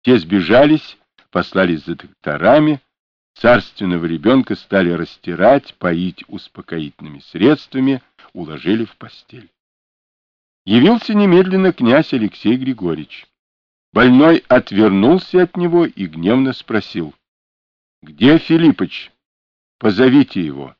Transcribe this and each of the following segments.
Те сбежались, послались за докторами, царственного ребенка стали растирать, поить успокоительными средствами, уложили в постель. Явился немедленно князь Алексей Григорьевич. Больной отвернулся от него и гневно спросил: «Где Филиппыч? Позовите его».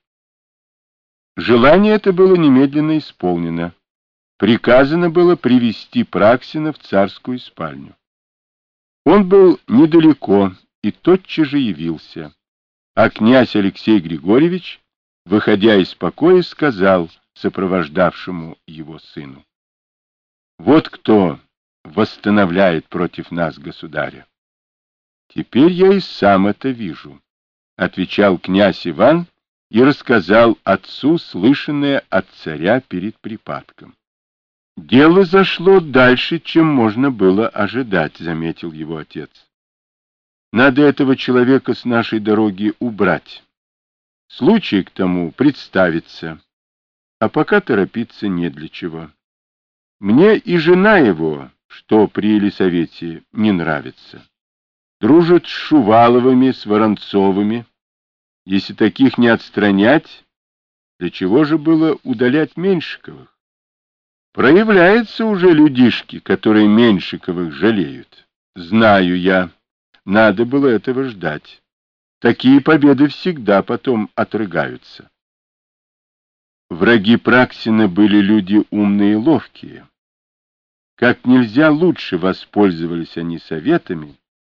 Желание это было немедленно исполнено. Приказано было привести Праксина в царскую спальню. Он был недалеко и тотчас же явился, а князь Алексей Григорьевич, выходя из покоя, сказал сопровождавшему его сыну: «Вот кто восстановляет против нас государя». «Теперь я и сам это вижу», — отвечал князь Иван и рассказал отцу слышанное от царя перед припадком. «Дело зашло дальше, чем можно было ожидать», — заметил его отец. «Надо этого человека с нашей дороги убрать. Случай к тому представится, а пока торопиться не для чего. Мне и жена его, что при Елисавете, не нравится. Дружит с Шуваловыми, с Воронцовыми. Если таких не отстранять, для чего же было удалять Меньшиковых? Проявляются уже людишки, которые Меньшиковых жалеют. Знаю я, надо было этого ждать. Такие победы всегда потом отрыгаются». Враги Праксина были люди умные и ловкие. Как нельзя лучше воспользовались они советами,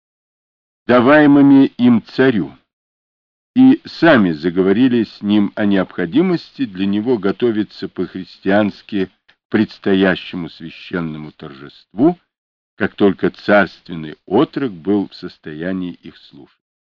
даваемыми им царю, и сами заговорили с ним о необходимости для него готовиться по-христиански к предстоящему священному торжеству, как только царственный отрок был в состоянии их слушать.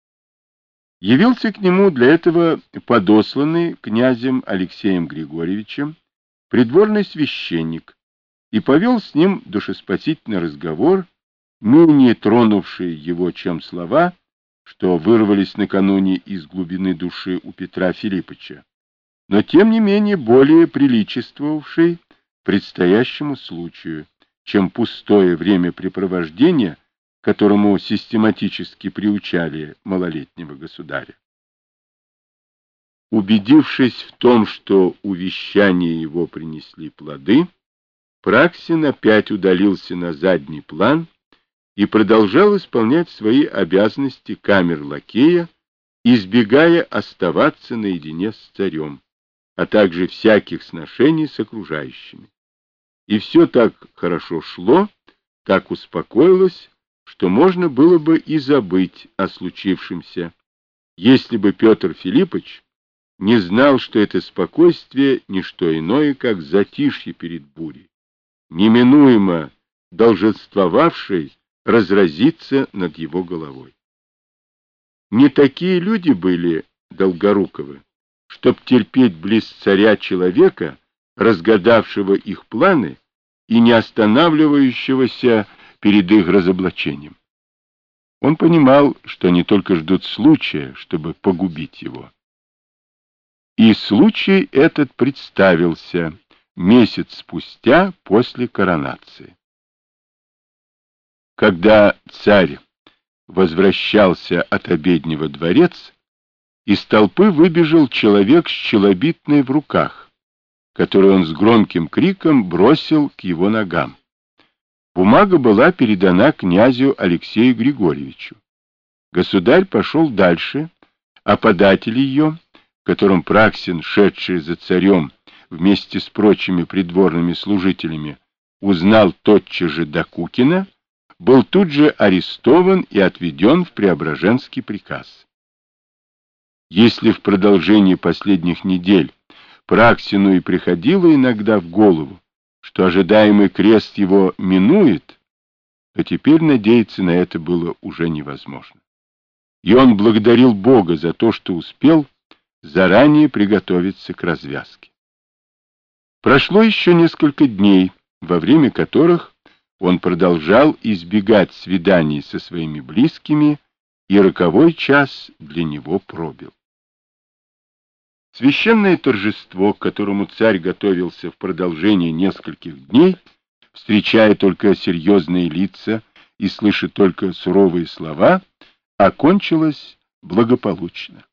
Явился к нему для этого подосланный князем Алексеем Григорьевичем придворный священник и повел с ним душеспасительный разговор, менее тронувший его, чем слова, что вырвались накануне из глубины души у Петра Филиппыча, но тем не менее более приличествовавший предстоящему случаю, чем пустое времяпрепровождение, которому систематически приучали малолетнего государя. Убедившись в том, что увещания его принесли плоды, Праксин опять удалился на задний план и продолжал исполнять свои обязанности камер-лакея, избегая оставаться наедине с царем, а также всяких сношений с окружающими. И все так хорошо шло, так успокоилось, что можно было бы и забыть о случившемся, если бы Петр Филиппович не знал, что это спокойствие — не что иное, как затишье перед бурей, неминуемо долженствовавшей разразиться над его головой. Не такие люди были Долгоруковы, чтоб терпеть близ царя человека, разгадавшего их планы и не останавливающегося перед их разоблачением. Он понимал, что они только ждут случая, чтобы погубить его. И случай этот представился месяц спустя после коронации. Когда царь возвращался от обедни во дворец, из толпы выбежал человек с челобитной в руках, который он с громким криком бросил к его ногам. Бумага была передана князю Алексею Григорьевичу. Государь пошел дальше, а податель ее, которым Праксин, шедший за царем вместе с прочими придворными служителями, узнал тотчас же Докукина, был тут же арестован и отведен в Преображенский приказ. Если в продолжении последних недель Праксину и приходило иногда в голову, что ожидаемый крест его минует, то теперь надеяться на это было уже невозможно. И он благодарил Бога за то, что успел заранее приготовиться к развязке. Прошло еще несколько дней, во время которых он продолжал избегать свиданий со своими близкими, и роковой час для него пробил. Священное торжество, к которому царь готовился в продолжении нескольких дней, встречая только серьезные лица и слыша только суровые слова, окончилась благополучно.